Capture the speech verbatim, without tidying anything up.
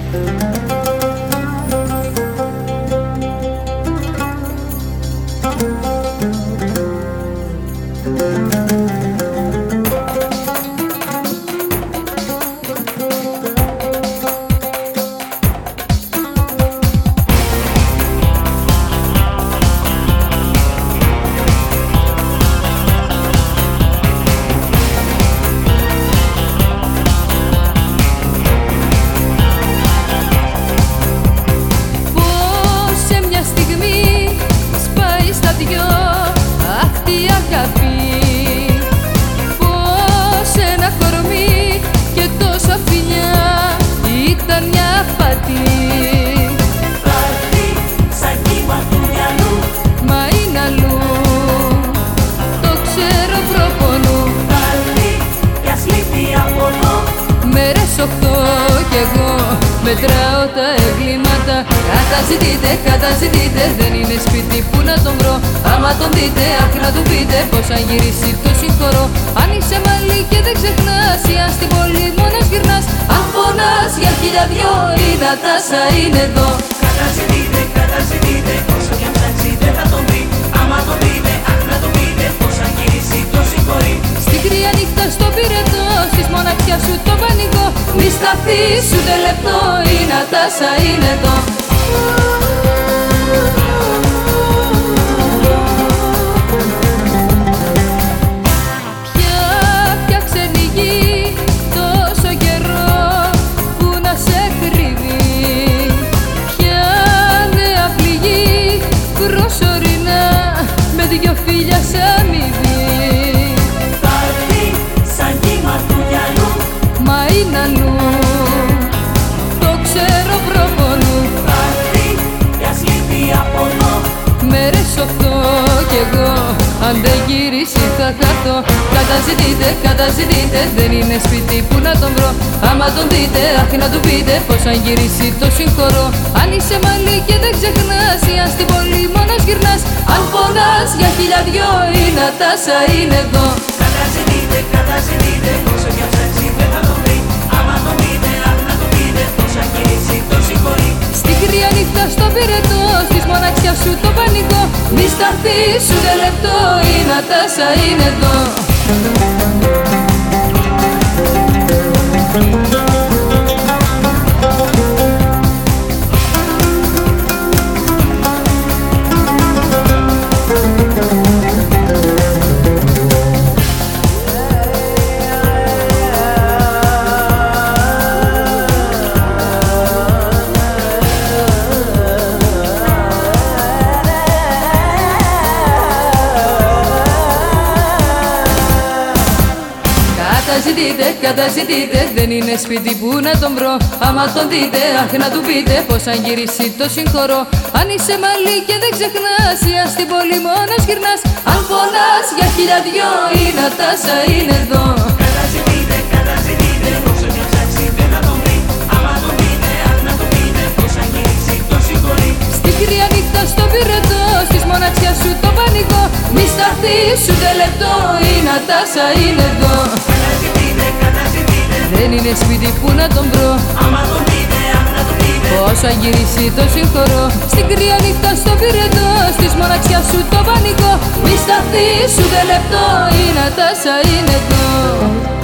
Κι εγώ μετράω τα εγκλήματα. Καταζητείτε, καταζητείτε, δεν είναι σπίτι που να τον βρω. Άμα τον δείτε, αχ να του πείτε πως αν γυρίσει το συγχωρώ. Αν είσαι μαλλί και δεν ξεχνάς, ή αν στην πόλη μόνος γυρνάς, αν πονάς για χίλια δυο, η Νατάσα είναι εδώ. Καταζητείτε, καταζητείτε, όσο κι αν ψάξει δεν θα τον βρει. Άμα τον δείτε, αχ να του πείτε πως αν γυρίσει το συγχωρεί. Στην κρύα νύχτα στο πυρετό, στις μοναξιά σου το πανικό, μη σταθείς ούτε λεπτό, η Νατάσα είναι εδώ. Ποια, ποια ξένη γη, τόσο καιρό που να σε κρύβει. Ποια νέα πληγή, προσωρινά, με δυο φίλια σ' αμοιβή. Μα είναι αλλού, το ξέρω προπονού. Πάρτι, για σλίπη απονώ. Μέρες οχτώ κι εγώ, αν δεν γυρίσει θα χαθώ. Καταζητείτε, καταζητείτε, δεν είναι σπίτι που να τον βρω. Άμα τον δείτε, αχ να του πείτε πως αν γυρίσει το συγχωρώ. Αν είσαι μαλλί και δεν ξεχνάς, ή αν στην πόλη μόνος γυρνάς, αν πονάς για χίλια δυο, η Νατάσα είναι εδώ. Καταζητείτε, καταζητείτε, όσο κι αν ψάξει δεν θα τον βρει. Άμα τον δείτε, αχ να τον πείτε πως αν γυρίσει το συγχωρεί. Στην κρύα νύχτα στο πυρετό, στις μοναξιά σου το πανικό, μη σταθείς ούτε λεπτό, η Νατάσα είναι εδώ. Καταζητείτε, καταζητείτε, δεν είναι σπίτι που να τον βρω. Άμα τον δείτε, αχ να του πείτε πως αν γυρίσει το συγχωρώ. Αν είσαι μαλλί και δεν ξεχνάς, ή αν στην πόλη μόνος γυρνάς, αν πονάς για χίλια δυο, η Νατάσα είναι εδώ. Καταζητείτε, καταζητείτε, όσο κι αν ψάξει δεν θα τον βρει. Άμα τον δείτε, αχ να του πείτε πως αν γυρίσει το συγχωρεί. Στην κρύα νύχτα στο πυρετό, στις μοναξιά σου το πανικό, μη σταθείς ούτε λεπτό, η Νατάσα είναι εδώ. Καταζητείτε, καταζητείτε, δεν είναι σπίτι που να τον βρω. άμα τον δείτε, αχ να του πείτε πως αν γυρίσει το συγχωρώ. Στην κρύα νύχτα στο πυρετό, στις μοναξιά σου το πανικό, μη σταθείς ούτε λεπτό, η Νατάσα είναι εδώ.